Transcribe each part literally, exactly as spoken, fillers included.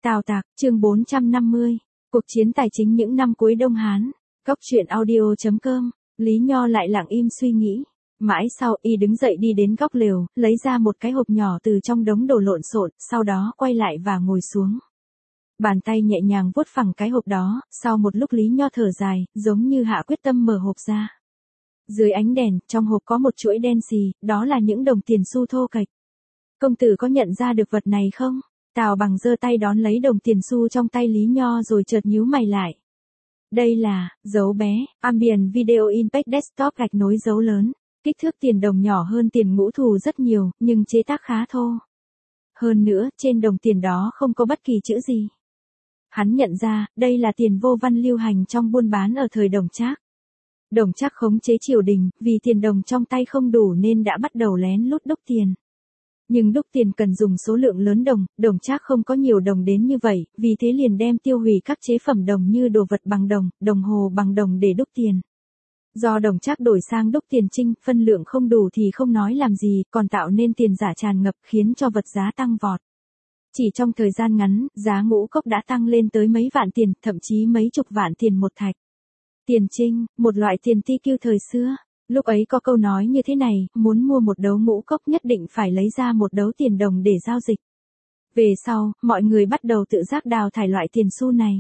Tào Tạc, chương bốn trăm năm mươi. Cuộc chiến tài chính những năm cuối Đông Hán. Cốc truyện audio chấm com. Lý Nho lại lặng im suy nghĩ. Mãi sau, y đứng dậy đi đến góc lều, lấy ra một cái hộp nhỏ từ trong đống đồ lộn xộn, sau đó quay lại và ngồi xuống. Bàn tay nhẹ nhàng vuốt phẳng cái hộp đó, sau một lúc Lý Nho thở dài, giống như hạ quyết tâm mở hộp ra. Dưới ánh đèn, trong hộp có một chuỗi đen xì, đó là những đồng tiền xu thô kệch. Công tử có nhận ra được vật này không? Tào Bằng giơ tay đón lấy đồng tiền xu trong tay Lý Nho rồi chợt nhíu mày lại. Đây là, dấu bé, Ambient Video Impact Desktop gạch nối dấu lớn. Kích thước tiền đồng nhỏ hơn tiền ngũ thù rất nhiều, nhưng chế tác khá thô. Hơn nữa, trên đồng tiền đó không có bất kỳ chữ gì. Hắn nhận ra, đây là tiền vô văn lưu hành trong buôn bán ở thời Đồng Trác. Đồng Trác khống chế triều đình, vì tiền đồng trong tay không đủ nên đã bắt đầu lén lút đúc tiền. Nhưng đúc tiền cần dùng số lượng lớn đồng, Đồng Trác không có nhiều đồng đến như vậy, vì thế liền đem tiêu hủy các chế phẩm đồng như đồ vật bằng đồng, đồng hồ bằng đồng để đúc tiền. Do Đồng Trác đổi sang đúc tiền trinh, phân lượng không đủ thì không nói làm gì, còn tạo nên tiền giả tràn ngập khiến cho vật giá tăng vọt. Chỉ trong thời gian ngắn, giá ngũ cốc đã tăng lên tới mấy vạn tiền, thậm chí mấy chục vạn tiền một thạch. Tiền trinh, một loại tiền ti kiêu thời xưa. Lúc ấy có câu nói như thế này, muốn mua một đấu ngũ cốc nhất định phải lấy ra một đấu tiền đồng để giao dịch. Về sau, mọi người bắt đầu tự giác đào thải loại tiền xu này.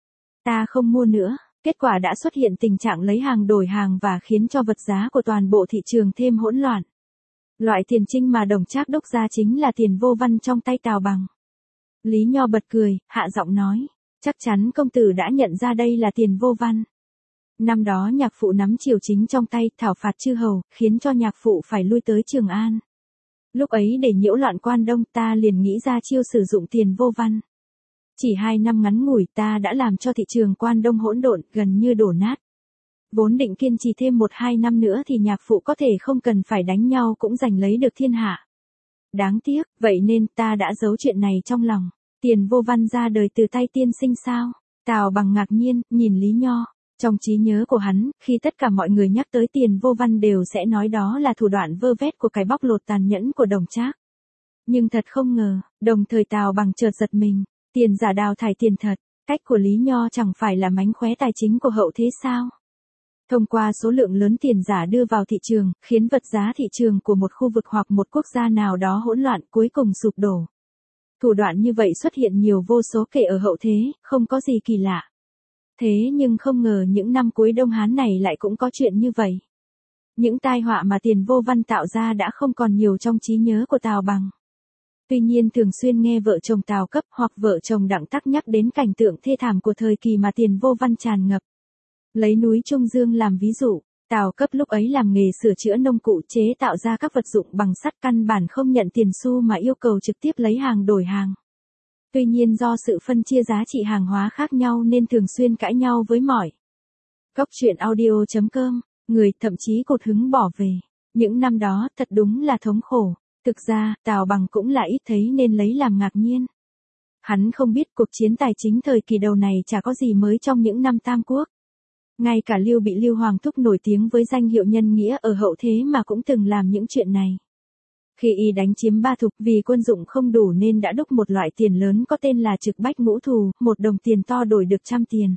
Ta không mua nữa, kết quả đã xuất hiện tình trạng lấy hàng đổi hàng và khiến cho vật giá của toàn bộ thị trường thêm hỗn loạn. Loại tiền trinh mà Đồng Trác đúc ra chính là tiền vô văn trong tay Tào Bằng. Lý Nho bật cười, hạ giọng nói, chắc chắn công tử đã nhận ra đây là tiền vô văn. Năm đó nhạc phụ nắm triều chính trong tay, thảo phạt chư hầu, khiến cho nhạc phụ phải lui tới Trường An. Lúc ấy để nhiễu loạn quan Đông, ta liền nghĩ ra chiêu sử dụng tiền vô văn. Chỉ hai năm ngắn ngủi ta đã làm cho thị trường quan Đông hỗn độn, gần như đổ nát. Vốn định kiên trì thêm một hai năm nữa thì nhạc phụ có thể không cần phải đánh nhau cũng giành lấy được thiên hạ. Đáng tiếc, vậy nên ta đã giấu chuyện này trong lòng. Tiền vô văn ra đời từ tay tiên sinh sao? Tào Bằng ngạc nhiên, nhìn Lý Nho. Trong trí nhớ của hắn, khi tất cả mọi người nhắc tới tiền vô văn đều sẽ nói đó là thủ đoạn vơ vét của cái bóc lột tàn nhẫn của Đồng Trác. Nhưng thật không ngờ, đồng thời Tào Bằng chợt giật mình, tiền giả đào thải tiền thật, cách của Lý Nho chẳng phải là mánh khóe tài chính của hậu thế sao? Thông qua số lượng lớn tiền giả đưa vào thị trường, khiến vật giá thị trường của một khu vực hoặc một quốc gia nào đó hỗn loạn cuối cùng sụp đổ. Thủ đoạn như vậy xuất hiện nhiều vô số kể ở hậu thế, không có gì kỳ lạ. Thế nhưng không ngờ những năm cuối Đông Hán này lại cũng có chuyện như vậy. Những tai họa mà tiền vô văn tạo ra đã không còn nhiều trong trí nhớ của Tào Bằng. Tuy nhiên thường xuyên nghe vợ chồng Tào Cấp hoặc vợ chồng Đặng Tắc nhắc đến cảnh tượng thê thảm của thời kỳ mà tiền vô văn tràn ngập. Lấy núi Trung Dương làm ví dụ, Tào Cấp lúc ấy làm nghề sửa chữa nông cụ chế tạo ra các vật dụng bằng sắt căn bản không nhận tiền xu mà yêu cầu trực tiếp lấy hàng đổi hàng. Tuy nhiên do sự phân chia giá trị hàng hóa khác nhau nên thường xuyên cãi nhau với mỏi. Cốc truyện audio chấm com, người thậm chí cột hứng bỏ về. Những năm đó thật đúng là thống khổ. Thực ra, Tào Bằng cũng là ít thấy nên lấy làm ngạc nhiên. Hắn không biết cuộc chiến tài chính thời kỳ đầu này chả có gì mới trong những năm Tam Quốc. Ngay cả Lưu Bị Lưu Hoàng Thúc nổi tiếng với danh hiệu nhân nghĩa ở hậu thế mà cũng từng làm những chuyện này. Khi y đánh chiếm Ba Thục vì quân dụng không đủ nên đã đúc một loại tiền lớn có tên là trực bách ngũ thù, một đồng tiền to đổi được trăm tiền.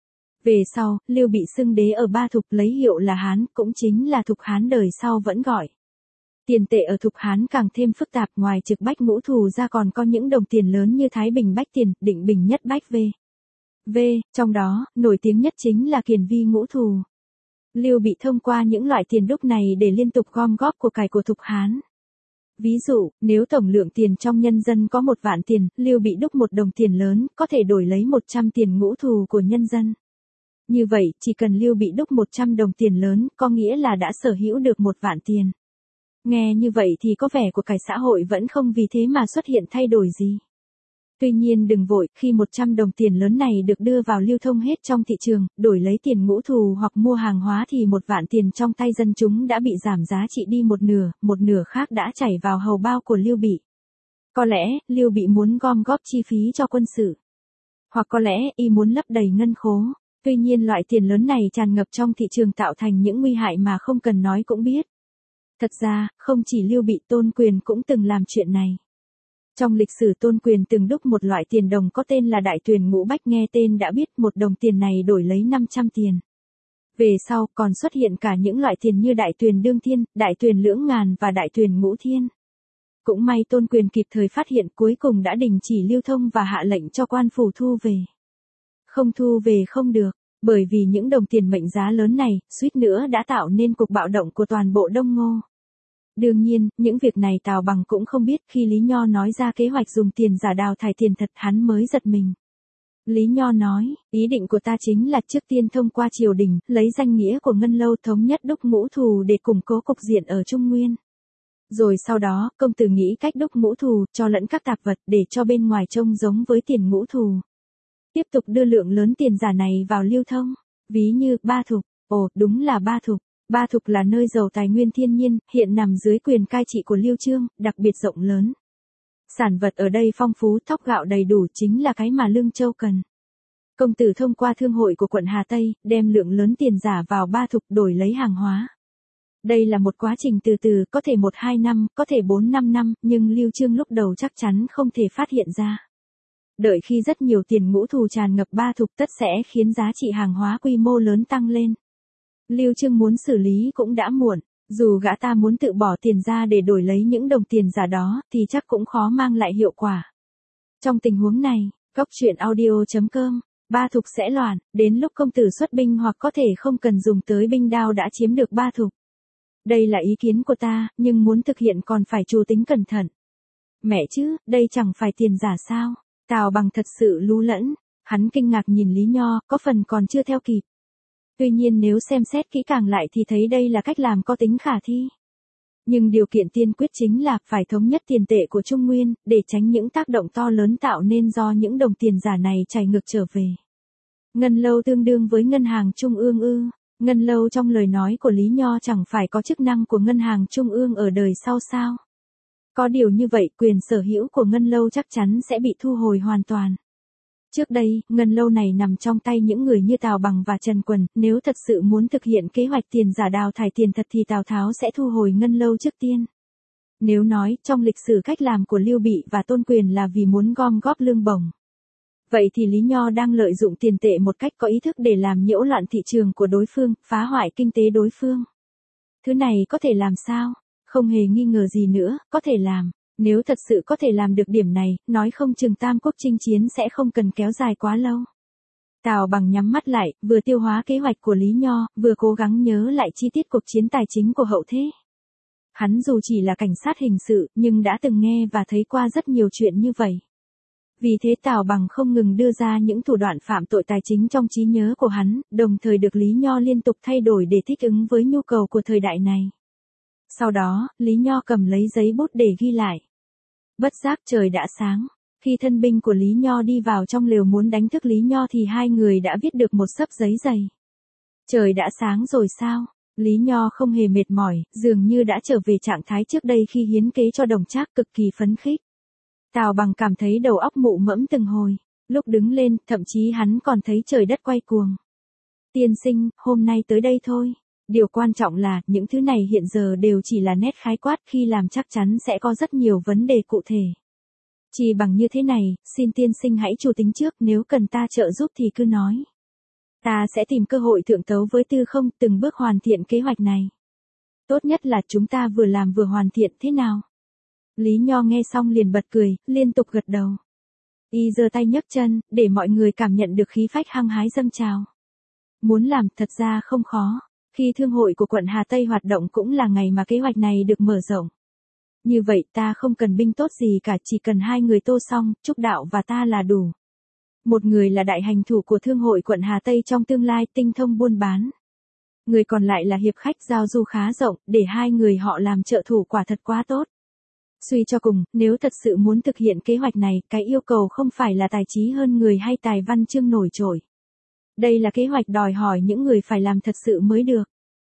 Về sau, Lưu Bị xưng đế ở Ba Thục lấy hiệu là Hán, cũng chính là Thục Hán đời sau vẫn gọi. Tiền tệ ở Thục Hán càng thêm phức tạp, ngoài trực bách ngũ thù ra còn có những đồng tiền lớn như Thái Bình bách tiền, Định Bình nhất bách v. V, trong đó, nổi tiếng nhất chính là Kiền Vi ngũ thù. Lưu Bị thông qua những loại tiền đúc này để liên tục gom góp của cải của Thục Hán. Ví dụ, nếu tổng lượng tiền trong nhân dân có một vạn tiền, Lưu Bị đúc một đồng tiền lớn, có thể đổi lấy một trăm tiền ngũ thù của nhân dân. Như vậy, chỉ cần Lưu Bị đúc một trăm đồng tiền lớn, có nghĩa là đã sở hữu được một vạn tiền. Nghe như vậy thì có vẻ của cải xã hội vẫn không vì thế mà xuất hiện thay đổi gì. Tuy nhiên đừng vội, khi một trăm đồng tiền lớn này được đưa vào lưu thông hết trong thị trường, đổi lấy tiền ngũ thù hoặc mua hàng hóa thì một vạn tiền trong tay dân chúng đã bị giảm giá trị đi một nửa, một nửa khác đã chảy vào hầu bao của Lưu Bị. Có lẽ, Lưu Bị muốn gom góp chi phí cho quân sự. Hoặc có lẽ, y muốn lấp đầy ngân khố. Tuy nhiên loại tiền lớn này tràn ngập trong thị trường tạo thành những nguy hại mà không cần nói cũng biết. Thật ra, không chỉ Lưu Bị, Tôn Quyền cũng từng làm chuyện này. Trong lịch sử Tôn Quyền từng đúc một loại tiền đồng có tên là Đại Tuyền Ngũ Bách, nghe tên đã biết một đồng tiền này đổi lấy năm trăm tiền. Về sau còn xuất hiện cả những loại tiền như Đại Tuyền Đương Thiên, Đại Tuyền Lưỡng Ngàn và Đại Tuyền Ngũ Thiên. Cũng may Tôn Quyền kịp thời phát hiện, cuối cùng đã đình chỉ lưu thông và hạ lệnh cho quan phủ thu về. Không thu về không được, bởi vì những đồng tiền mệnh giá lớn này, suýt nữa đã tạo nên cuộc bạo động của toàn bộ Đông Ngô. Đương nhiên, những việc này Tào Bằng cũng không biết, khi Lý Nho nói ra kế hoạch dùng tiền giả đào thải tiền thật hắn mới giật mình. Lý Nho nói, ý định của ta chính là trước tiên thông qua triều đình, lấy danh nghĩa của Ngân Lâu thống nhất đúc ngũ thù để củng cố cục diện ở Trung Nguyên. Rồi sau đó, công tử nghĩ cách đúc ngũ thù, cho lẫn các tạp vật để cho bên ngoài trông giống với tiền ngũ thù. Tiếp tục đưa lượng lớn tiền giả này vào lưu thông, ví như Ba Thục. Ồ, đúng là Ba Thục. Ba Thục là nơi giàu tài nguyên thiên nhiên, hiện nằm dưới quyền cai trị của Liêu Chương, đặc biệt rộng lớn. Sản vật ở đây phong phú, thóc gạo đầy đủ, chính là cái mà Lương Châu cần. Công tử thông qua thương hội của quận Hà Tây, đem lượng lớn tiền giả vào Ba Thục đổi lấy hàng hóa. Đây là một quá trình từ từ, có thể một hai năm, có thể bốn năm năm, nhưng Liêu Chương lúc đầu chắc chắn không thể phát hiện ra. Đợi khi rất nhiều tiền ngũ thù tràn ngập Ba Thục tất sẽ khiến giá trị hàng hóa quy mô lớn tăng lên. Liêu Chương muốn xử lý cũng đã muộn, dù gã ta muốn tự bỏ tiền ra để đổi lấy những đồng tiền giả đó, thì chắc cũng khó mang lại hiệu quả. Trong tình huống này, Góc truyện audio chấm com, Ba Thục sẽ loạn, đến lúc công tử xuất binh hoặc có thể không cần dùng tới binh đao đã chiếm được Ba Thục. Đây là ý kiến của ta, nhưng muốn thực hiện còn phải chú tính cẩn thận. Mẹ chứ, đây chẳng phải tiền giả sao? Tào Bằng thật sự lú lẫn, hắn kinh ngạc nhìn Lý Nho, có phần còn chưa theo kịp. Tuy nhiên nếu xem xét kỹ càng lại thì thấy đây là cách làm có tính khả thi. Nhưng điều kiện tiên quyết chính là phải thống nhất tiền tệ của Trung Nguyên, để tránh những tác động to lớn tạo nên do những đồng tiền giả này chảy ngược trở về. Ngân Lâu tương đương với Ngân hàng Trung ương ư? Ngân Lâu trong lời nói của Lý Nho chẳng phải có chức năng của Ngân hàng Trung ương ở đời sau sao? Có điều như vậy, quyền sở hữu của Ngân Lâu chắc chắn sẽ bị thu hồi hoàn toàn. Trước đây, Ngân Lâu này nằm trong tay những người như Tào Bằng và Trần Quần, nếu thật sự muốn thực hiện kế hoạch tiền giả đào thải tiền thật thì Tào Tháo sẽ thu hồi Ngân Lâu trước tiên. Nếu nói, trong lịch sử cách làm của Lưu Bị và Tôn Quyền là vì muốn gom góp lương bổng. Vậy thì Lý Nho đang lợi dụng tiền tệ một cách có ý thức để làm nhiễu loạn thị trường của đối phương, phá hoại kinh tế đối phương. Thứ này có thể làm sao? Không hề nghi ngờ gì nữa, có thể làm. Nếu thật sự có thể làm được điểm này, nói không chừng Tam Quốc chinh chiến sẽ không cần kéo dài quá lâu. Tào Bằng nhắm mắt lại, vừa tiêu hóa kế hoạch của Lý Nho, vừa cố gắng nhớ lại chi tiết cuộc chiến tài chính của hậu thế. Hắn dù chỉ là cảnh sát hình sự, nhưng đã từng nghe và thấy qua rất nhiều chuyện như vậy. Vì thế Tào Bằng không ngừng đưa ra những thủ đoạn phạm tội tài chính trong trí nhớ của hắn, đồng thời được Lý Nho liên tục thay đổi để thích ứng với nhu cầu của thời đại này. Sau đó, Lý Nho cầm lấy giấy bút để ghi lại. Bất giác trời đã sáng. Khi thân binh của Lý Nho đi vào trong lều muốn đánh thức Lý Nho thì hai người đã viết được một xấp giấy dày. Trời đã sáng rồi sao? Lý Nho không hề mệt mỏi, dường như đã trở về trạng thái trước đây khi hiến kế cho Đồng Trác, cực kỳ phấn khích. Tào Bằng cảm thấy đầu óc mụ mẫm từng hồi. Lúc đứng lên, thậm chí hắn còn thấy trời đất quay cuồng. Tiên sinh, hôm nay tới đây thôi. Điều quan trọng là, những thứ này hiện giờ đều chỉ là nét khái quát, khi làm chắc chắn sẽ có rất nhiều vấn đề cụ thể. Chỉ bằng như thế này, xin tiên sinh hãy chủ tính trước, nếu cần ta trợ giúp thì cứ nói. Ta sẽ tìm cơ hội thượng tấu với Tư Không, từng bước hoàn thiện kế hoạch này. Tốt nhất là chúng ta vừa làm vừa hoàn thiện, thế nào? Lý Nho nghe xong liền bật cười, liên tục gật đầu. Y giơ tay nhấc chân, để mọi người cảm nhận được khí phách hăng hái dâng trào. Muốn làm thật ra không khó. Khi thương hội của quận Hà Tây hoạt động cũng là ngày mà kế hoạch này được mở rộng. Như vậy ta không cần binh tốt gì cả, chỉ cần hai người Tô Song, Trúc Đạo và ta là đủ. Một người là đại hành thủ của thương hội quận Hà Tây trong tương lai, tinh thông buôn bán. Người còn lại là hiệp khách giao du khá rộng, để hai người họ làm trợ thủ quả thật quá tốt. Suy cho cùng, nếu thật sự muốn thực hiện kế hoạch này, cái yêu cầu không phải là tài trí hơn người hay tài văn chương nổi trội. Đây là kế hoạch đòi hỏi những người phải làm thật sự mới được.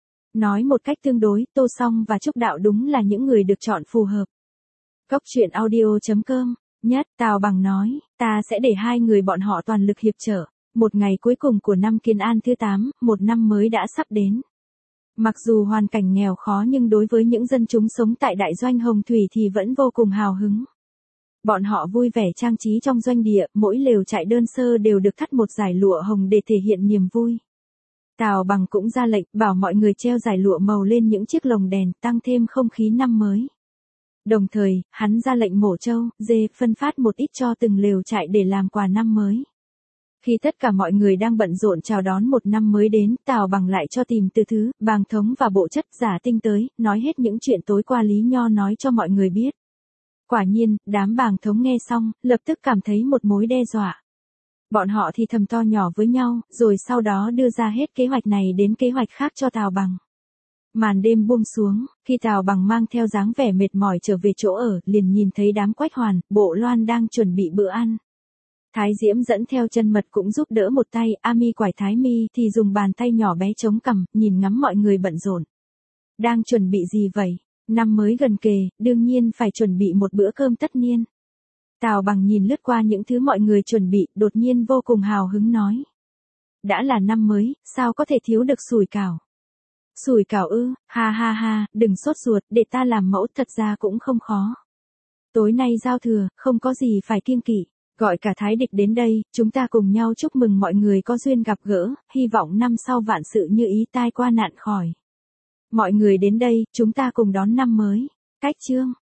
Nói một cách tương đối, Tô Song và Trúc Đạo đúng là những người được chọn phù hợp. Góc truyện audio chấm com, nhất, Tào Bằng nói, ta sẽ để hai người bọn họ toàn lực hiệp trợ. Một ngày cuối cùng của năm Kiến An thứ tám, một năm mới đã sắp đến. Mặc dù hoàn cảnh nghèo khó nhưng đối với những dân chúng sống tại đại doanh Hồng Thủy thì vẫn vô cùng hào hứng. Bọn họ vui vẻ trang trí trong doanh địa, mỗi lều trại đơn sơ đều được thắt một dải lụa hồng để thể hiện niềm vui. Tào Bằng cũng ra lệnh, bảo mọi người treo dải lụa màu lên những chiếc lồng đèn, tăng thêm không khí năm mới. Đồng thời, hắn ra lệnh mổ trâu, dê, phân phát một ít cho từng lều trại để làm quà năm mới. Khi tất cả mọi người đang bận rộn chào đón một năm mới đến, Tào Bằng lại cho tìm Từ Thứ, Bàng Thống và Bộ Chất Giả Tinh tới, nói hết những chuyện tối qua Lý Nho nói cho mọi người biết. Quả nhiên, đám Bàng Thống nghe xong, lập tức cảm thấy một mối đe dọa. Bọn họ thì thầm to nhỏ với nhau, rồi sau đó đưa ra hết kế hoạch này đến kế hoạch khác cho Tào Bằng. Màn đêm buông xuống, khi Tào Bằng mang theo dáng vẻ mệt mỏi trở về chỗ ở, liền nhìn thấy đám Quách Hoàn, Bộ Loan đang chuẩn bị bữa ăn. Thái Diễm dẫn theo Chân Mật cũng giúp đỡ một tay, A Mi quải Thái Mi thì dùng bàn tay nhỏ bé chống cằm, nhìn ngắm mọi người bận rộn. Đang chuẩn bị gì vậy? Năm mới gần kề, đương nhiên phải chuẩn bị một bữa cơm tất niên. Tào Bằng nhìn lướt qua những thứ mọi người chuẩn bị, đột nhiên vô cùng hào hứng nói. Đã là năm mới, sao có thể thiếu được sủi cảo? Sủi cảo ư, ha ha ha, đừng sốt ruột, để ta làm mẫu, thật ra cũng không khó. Tối nay giao thừa, không có gì phải kiêng kỵ. Gọi cả Thái Địch đến đây, chúng ta cùng nhau chúc mừng mọi người có duyên gặp gỡ, hy vọng năm sau vạn sự như ý, tai qua nạn khỏi. Mọi người đến đây, chúng ta cùng đón năm mới. Cách chương